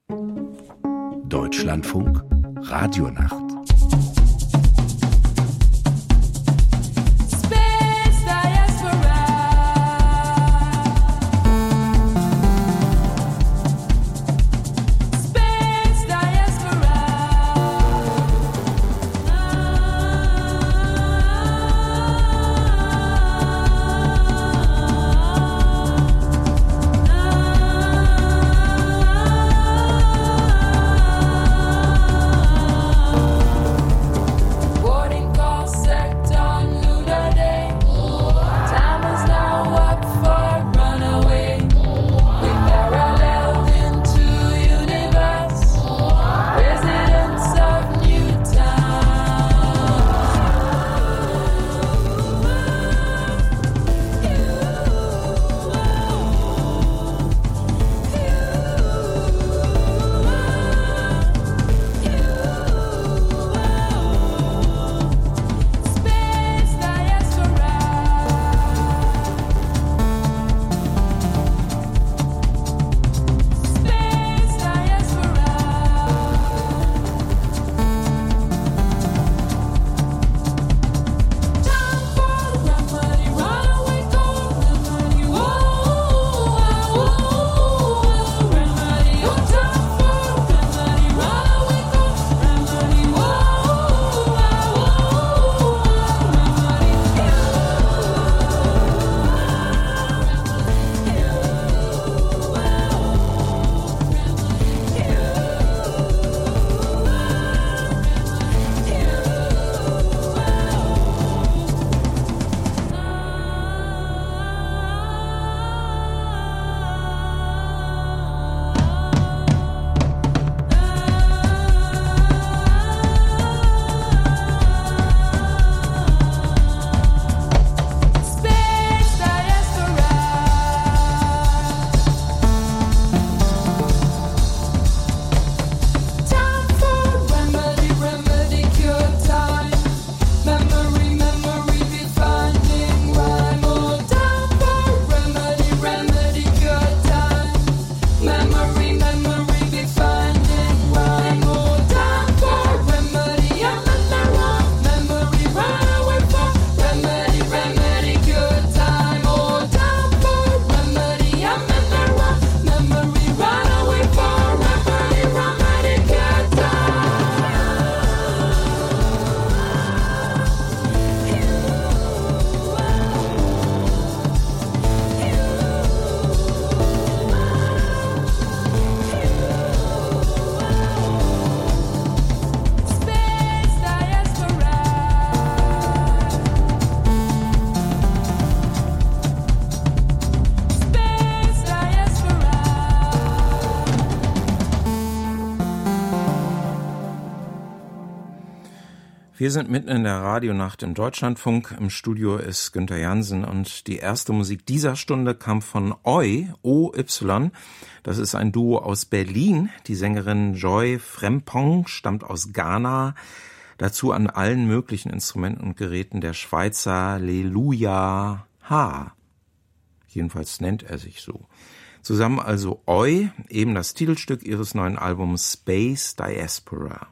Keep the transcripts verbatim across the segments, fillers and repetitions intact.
Deutschlandfunk Radionacht. Wir sind mitten in der Radionacht im Deutschlandfunk. Im Studio ist Günther Jansen und die erste Musik dieser Stunde kam von Oy, O Y. Das ist ein Duo aus Berlin. Die Sängerin Joy Frempong stammt aus Ghana. Dazu an allen möglichen Instrumenten und Geräten der Schweizer Leluja H. Jedenfalls nennt er sich so. Zusammen also Oy, eben das Titelstück ihres neuen Albums Space Diaspora.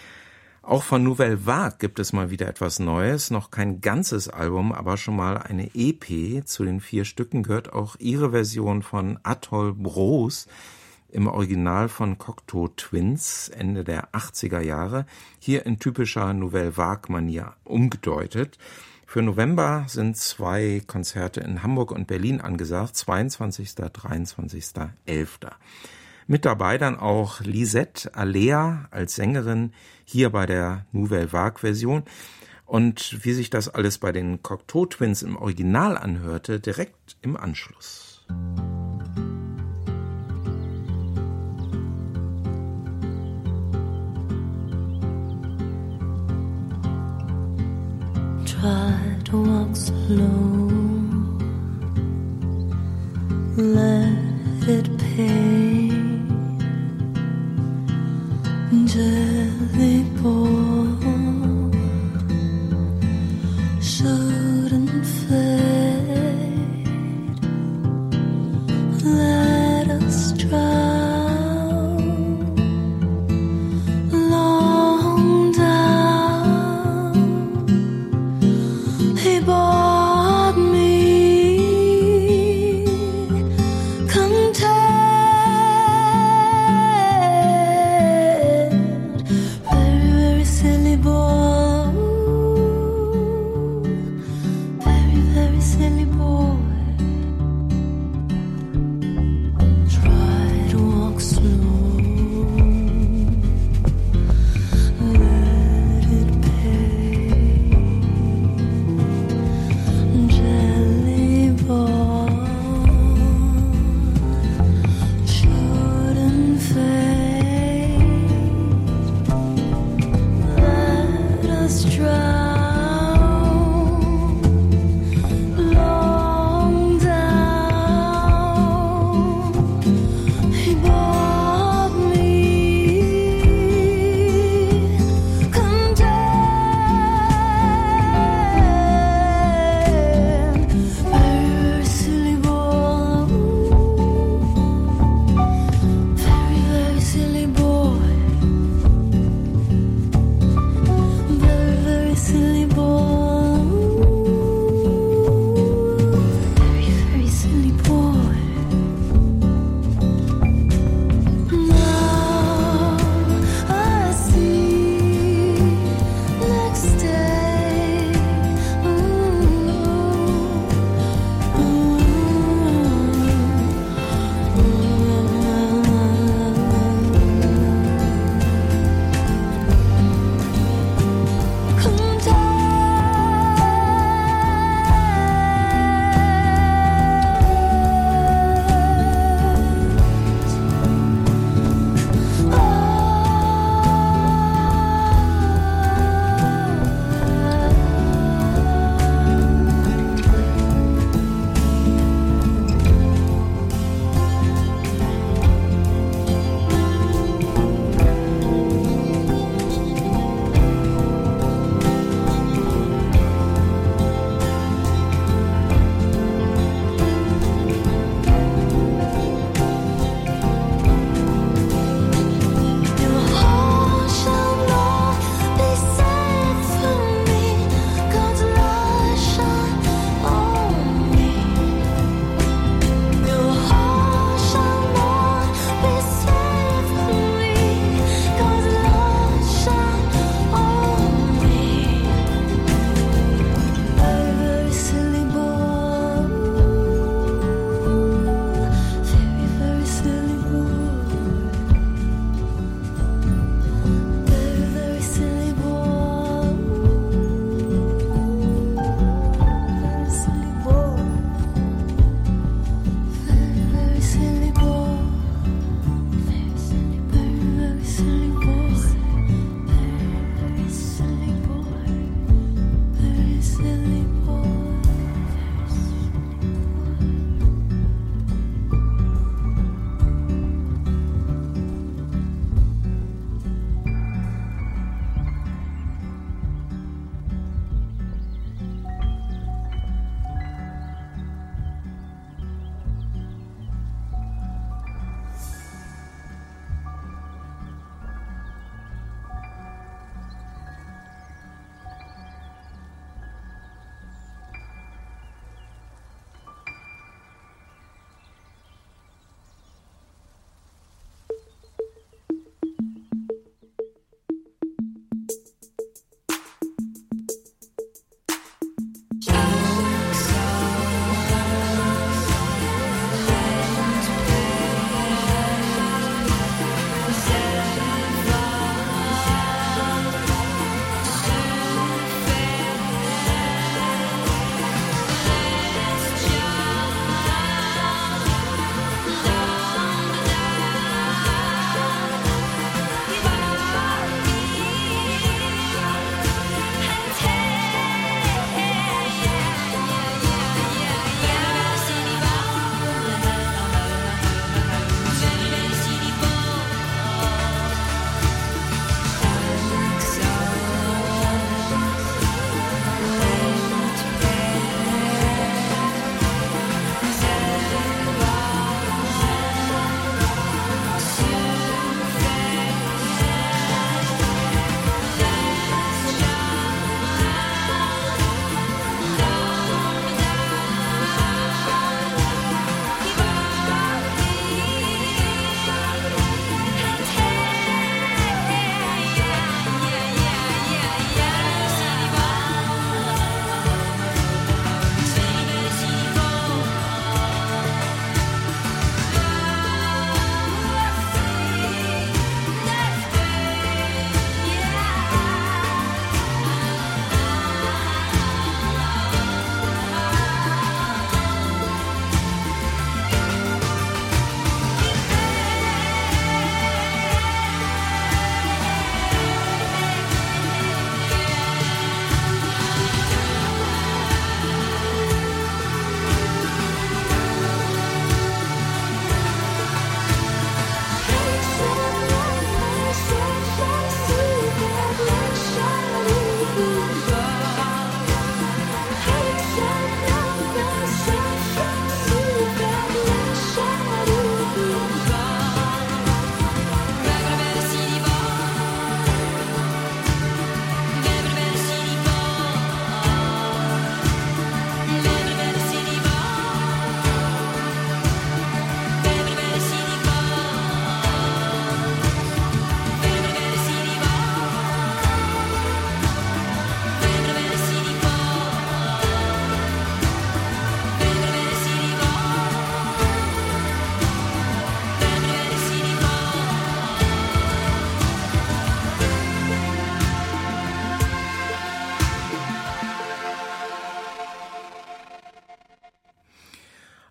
Auch von Nouvelle Vague gibt es mal wieder etwas Neues, noch kein ganzes Album, aber schon mal eine E P. Zu den vier Stücken gehört auch ihre Version von Atoll Bros, im Original von Cocteau Twins, Ende der achtziger Jahre, hier in typischer Nouvelle Vague-Manier umgedeutet. Für November sind zwei Konzerte in Hamburg und Berlin angesagt, zweiundzwanzigster dreiundzwanzigster elfter Mit dabei dann auch Lisette Alea als Sängerin hier bei der Nouvelle Vague-Version. Und wie sich das alles bei den Cocteau Twins im Original anhörte, direkt im Anschluss. Try to walk slow, let it pay. Jelly ball shouldn't fade. Let us drown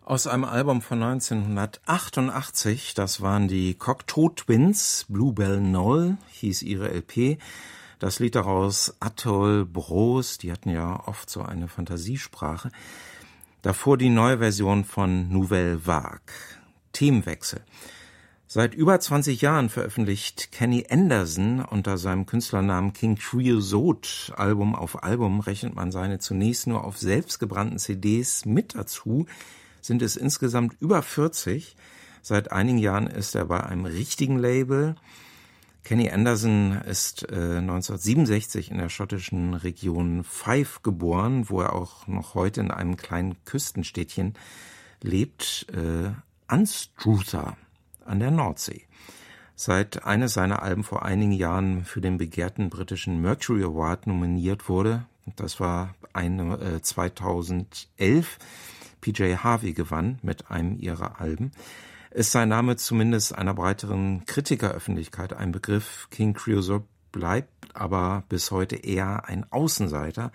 Aus einem Album von neunzehnhundertachtundachtzig, das waren die Cocteau Twins, Bluebell Knoll hieß ihre L P. Das Lied daraus Atoll Bros, die hatten ja oft so eine Fantasiesprache. Davor die neue Version von Nouvelle Vague. Themenwechsel. Seit über zwanzig Jahren veröffentlicht Kenny Anderson unter seinem Künstlernamen King Creosote Album auf Album. Rechnet man seine zunächst nur auf selbstgebrannten C Ds mit dazu, sind es insgesamt über vierzig. Seit einigen Jahren ist er bei einem richtigen Label. Kenny Anderson ist äh, neunzehnhundertsiebenundsechzig in der schottischen Region Fife geboren, wo er auch noch heute in einem kleinen Küstenstädtchen lebt, äh, Anstruther an der Nordsee. Seit eines seiner Alben vor einigen Jahren für den begehrten britischen Mercury Award nominiert wurde, das war eine äh, zweitausendelf, P J Harvey gewann mit einem ihrer Alben, ist sein Name zumindest einer breiteren Kritikeröffentlichkeit ein Begriff. King Creosote bleibt aber bis heute eher ein Außenseiter.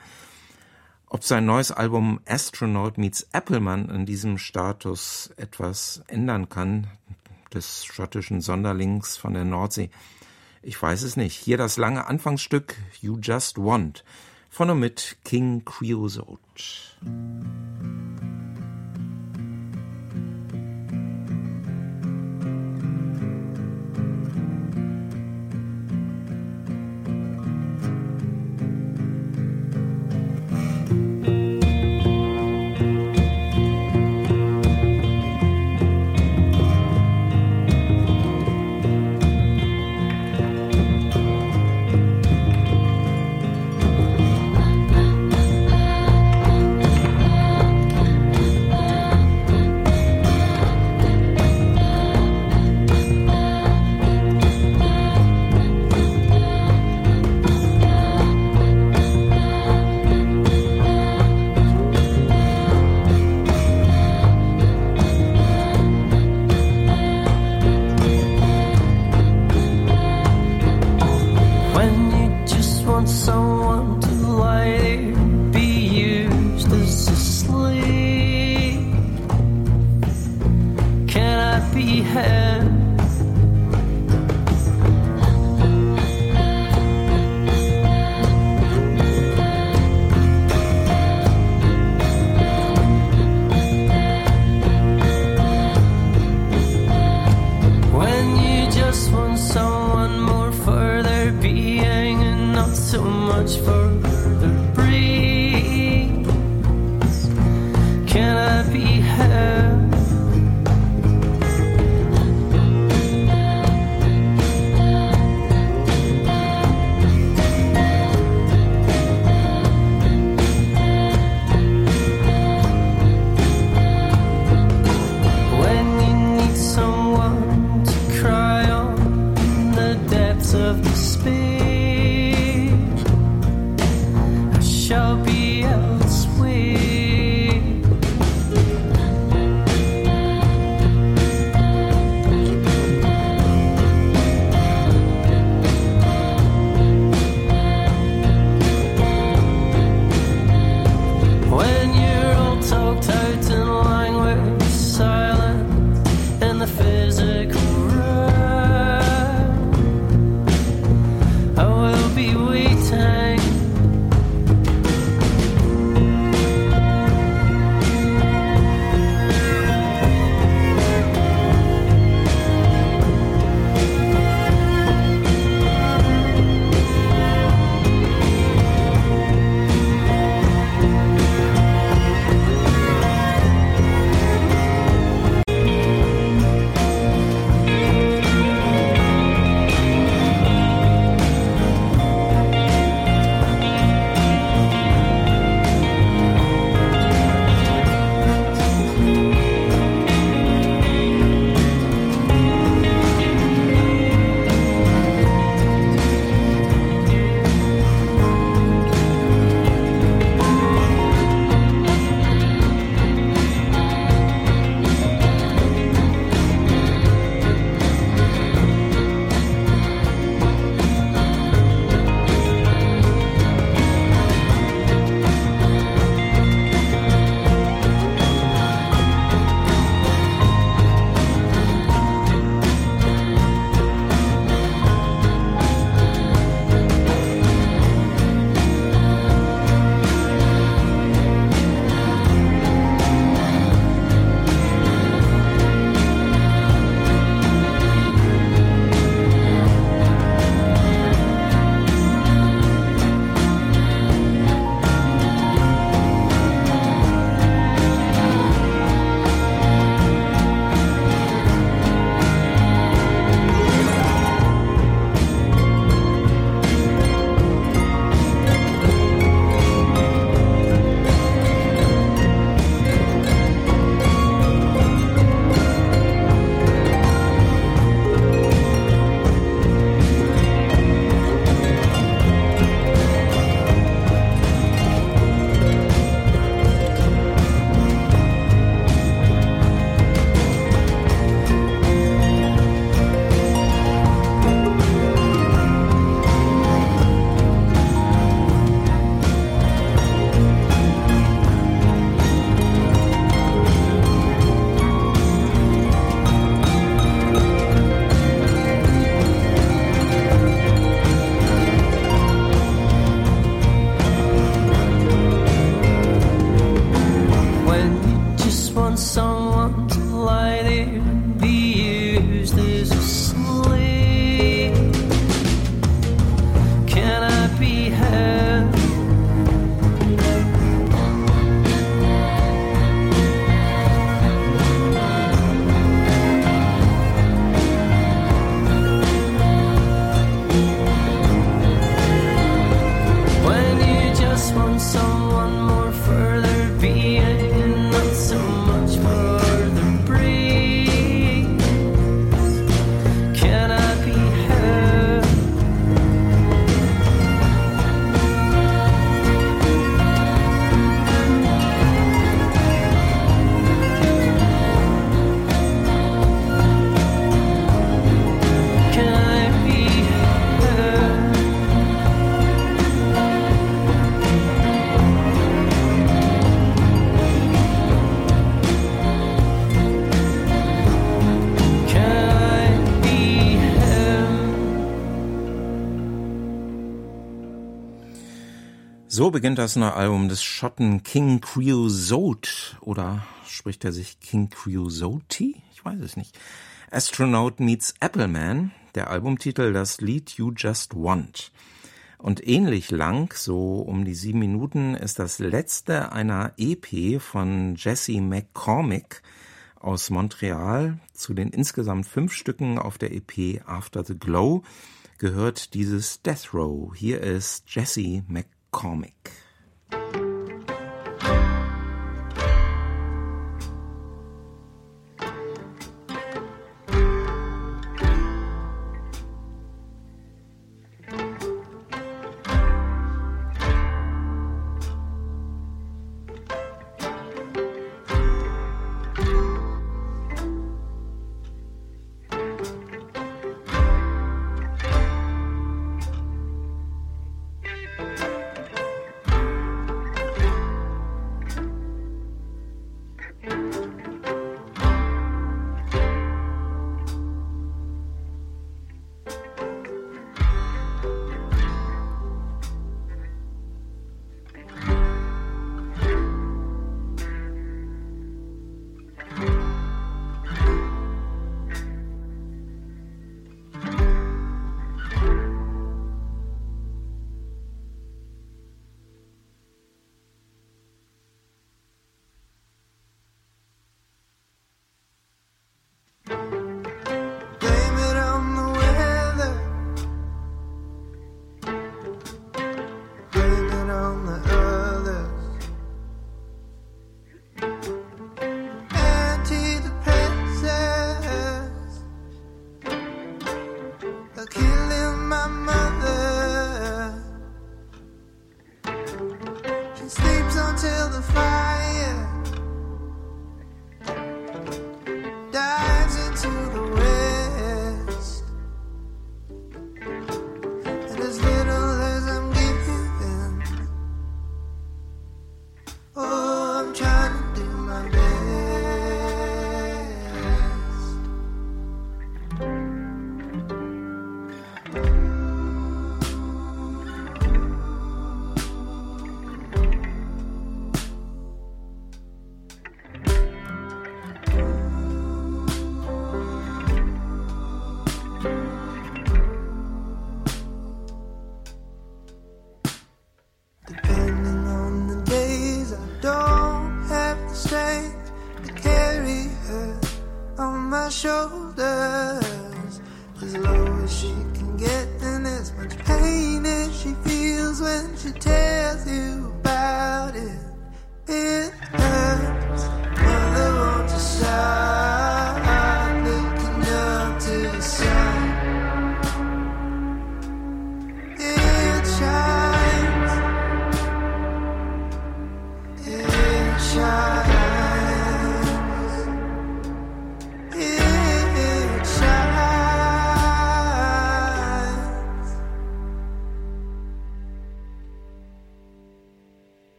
Ob sein neues Album Astronaut Meets Appleman in diesem Status etwas ändern kann, des schottischen Sonderlings von der Nordsee, ich weiß es nicht. Hier das lange Anfangsstück You Just Want von und mit King Creosote. Oh So beginnt das neue Album des Schotten King Creosote. Oder spricht er sich King Creosote? Ich weiß es nicht. Astronaut meets Appleman, der Albumtitel, das Lied You Just Want. Und ähnlich lang, so um die sieben Minuten, ist das letzte einer E P von Jesse McCormick aus Montreal. Zu den insgesamt fünf Stücken auf der E P After the Glow gehört dieses Death Row. Hier ist Jesse McCormick.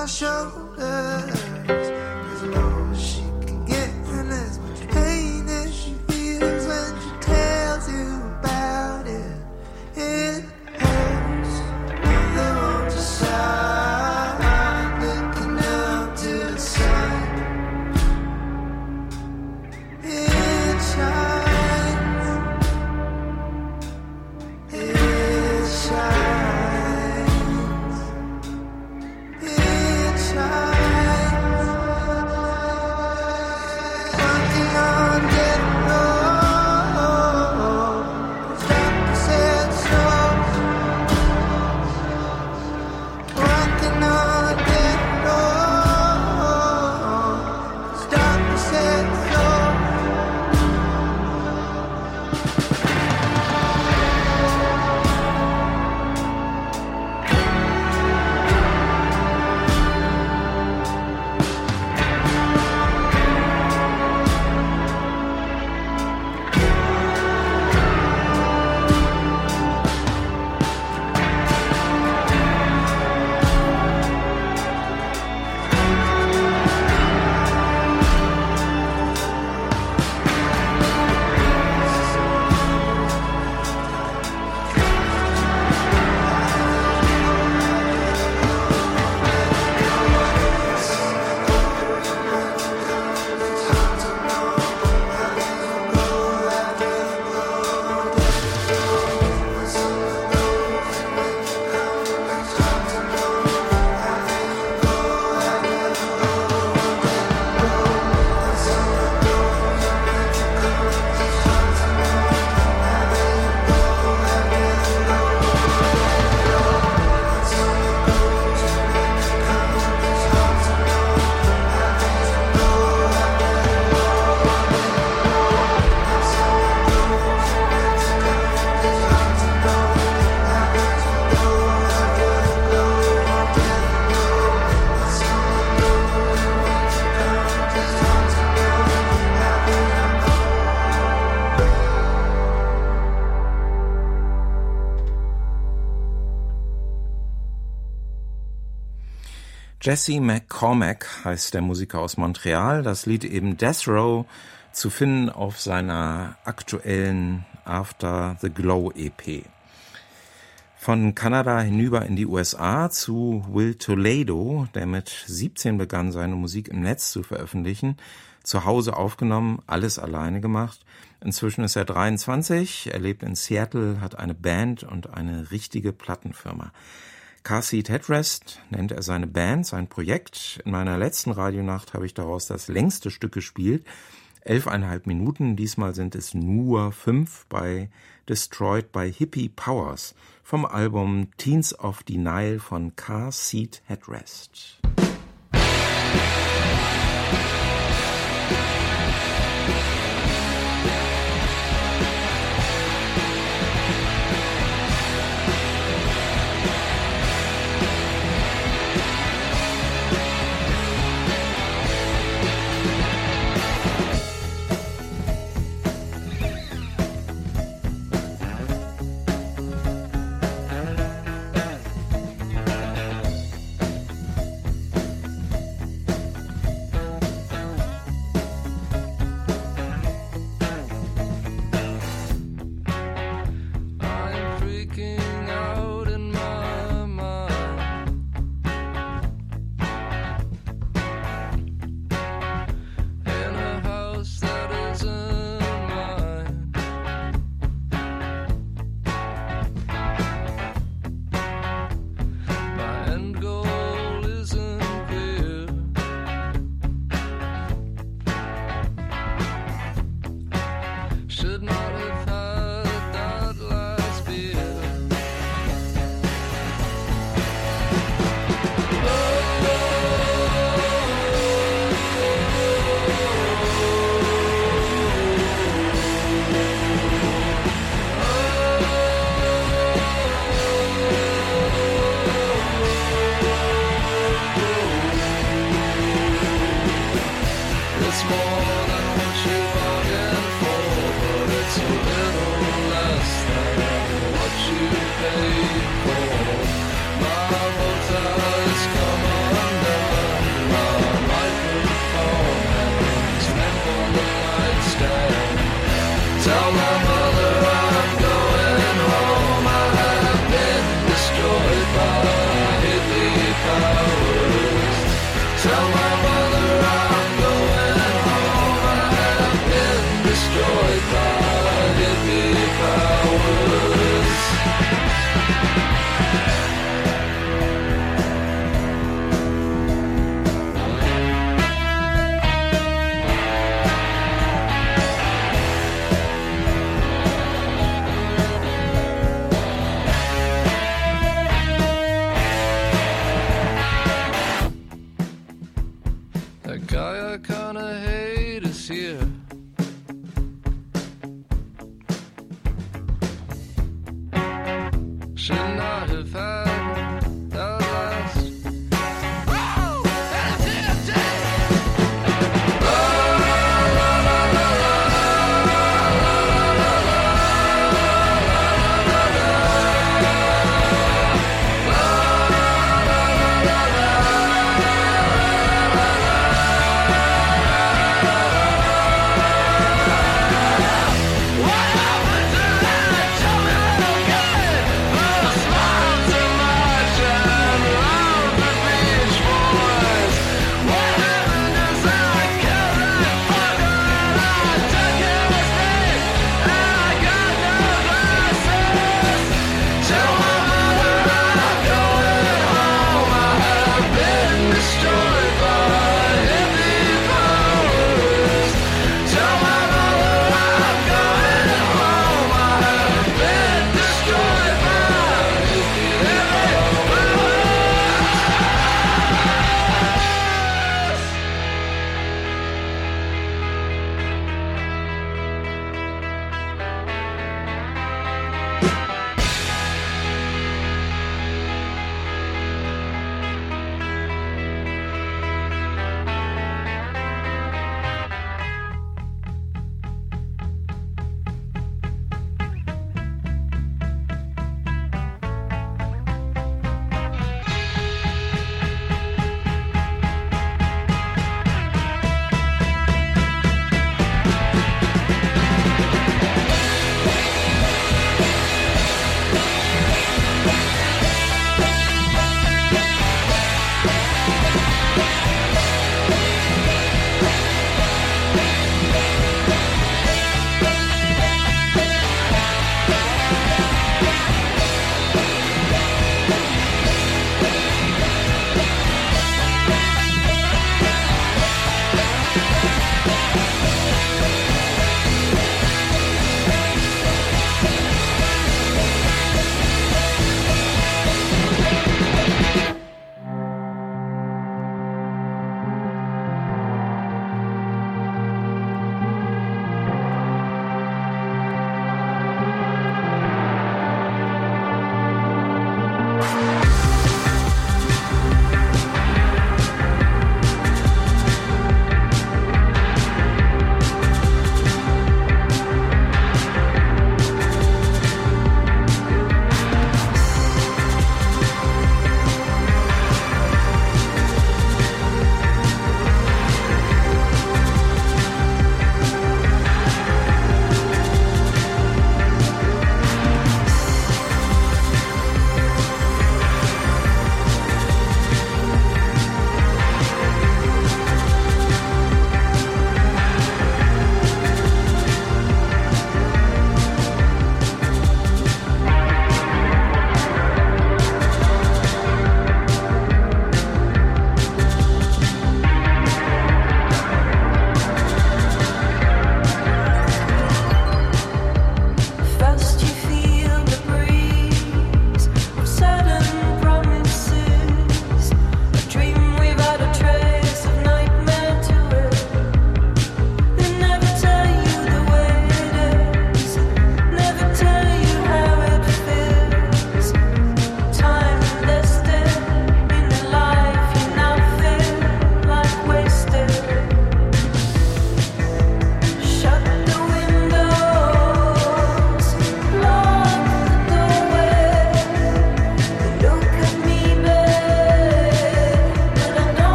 Shoulders, as low as she can get, and as much pain as Jesse McCormack heißt der Musiker aus Montreal. Das Lied eben Death Row zu finden auf seiner aktuellen After the Glow E P. Von Kanada hinüber in die U S A zu Will Toledo, der mit siebzehn begann, seine Musik im Netz zu veröffentlichen. Zu Hause aufgenommen, alles alleine gemacht. Inzwischen ist er dreiundzwanzig, er lebt in Seattle, hat eine Band und eine richtige Plattenfirma. Car Seat Headrest nennt er seine Band, sein Projekt. In meiner letzten Radionacht habe ich daraus das längste Stück gespielt. Elfeinhalb Minuten, diesmal sind es nur fünf bei Destroyed by Hippie Powers vom Album Teens of Denial von Car Seat Headrest.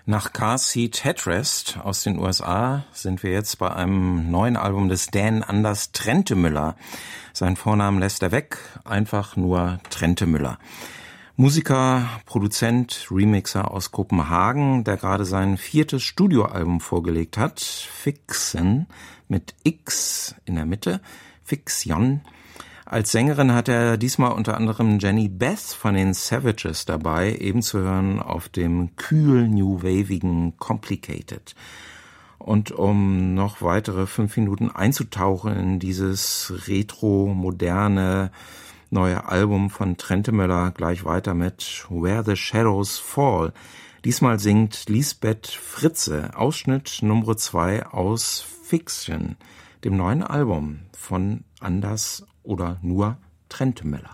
Nach Car Seat Headrest aus den U S A sind wir jetzt bei einem neuen Album des Dan Anders Trentemøller. Seinen Vornamen lässt er weg, einfach nur Trentemøller. Musiker, Produzent, Remixer aus Kopenhagen, der gerade sein viertes Studioalbum vorgelegt hat. Fiction mit X in der Mitte, Fiction. Als Sängerin hat er diesmal unter anderem Jenny Beth von den Savages dabei, eben zu hören auf dem kühl new-wavigen Complicated. Und um noch weitere fünf Minuten einzutauchen in dieses retro-moderne neue Album von Trentemøller, gleich weiter mit Where the Shadows Fall. Diesmal singt Lisbeth Fritze, Ausschnitt Nummer zwei aus Fiction, dem neuen Album von Anders oder nur Trentemøller.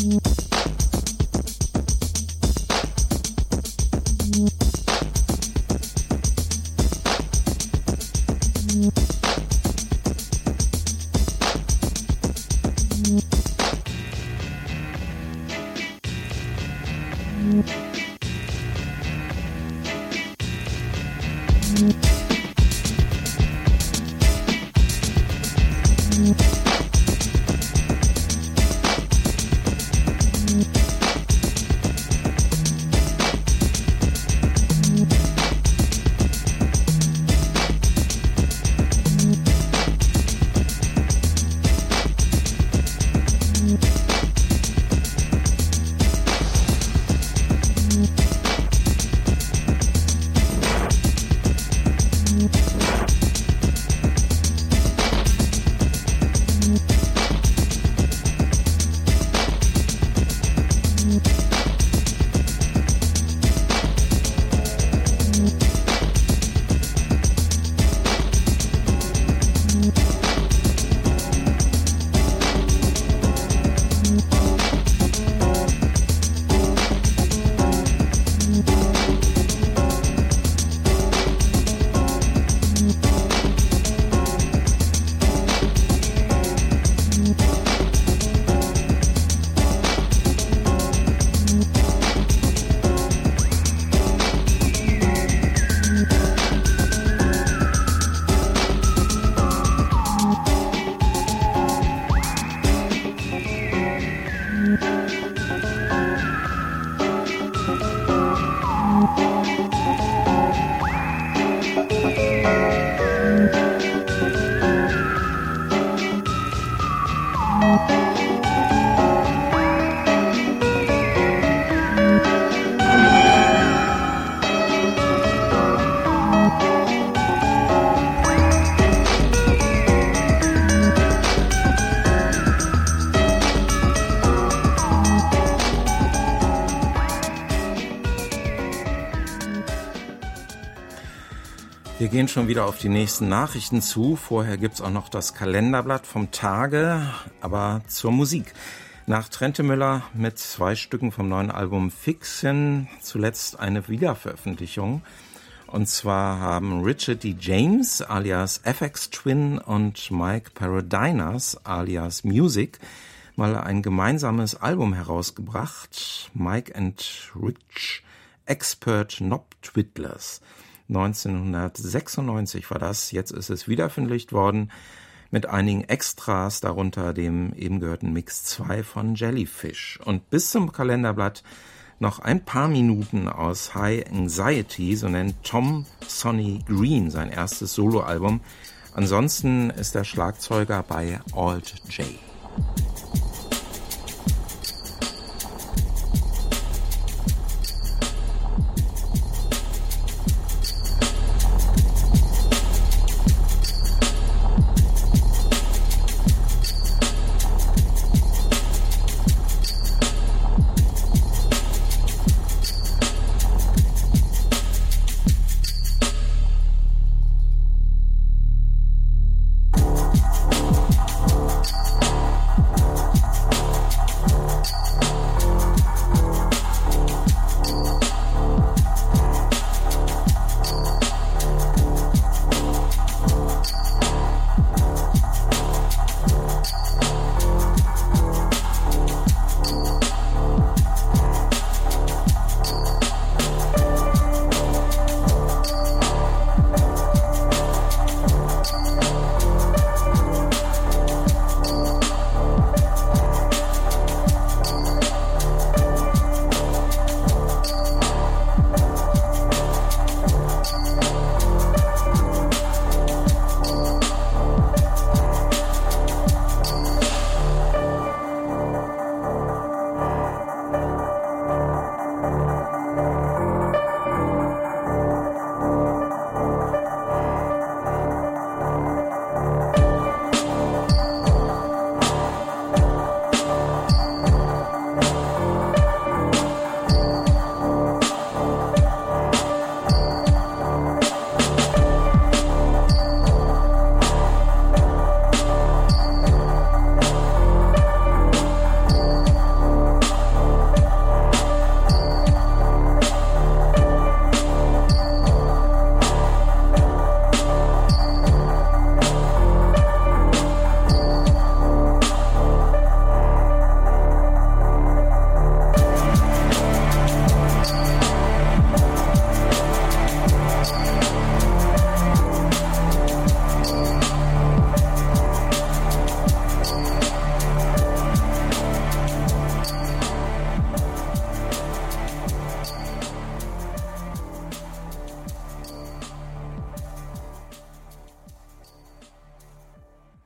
Wir gehen schon wieder auf die nächsten Nachrichten zu. Vorher gibt's auch noch das Kalenderblatt vom Tage, aber zur Musik. Nach Trentemüller mit zwei Stücken vom neuen Album Fiction zuletzt eine Wiederveröffentlichung. Und zwar haben Richard D. James alias F X Twin und Mike Paradinas alias Music mal ein gemeinsames Album herausgebracht. Mike and Rich Expert Knob Twiddlers. neunzehnhundertsechsundneunzig war das, jetzt ist es wiederveröffentlicht worden mit einigen Extras, darunter dem eben gehörten Mix zwei von Jellyfish. Und bis zum Kalenderblatt noch ein paar Minuten aus High Anxiety, so nennt Tom Sonny Green sein erstes Soloalbum. Ansonsten ist der Schlagzeuger bei Alt J.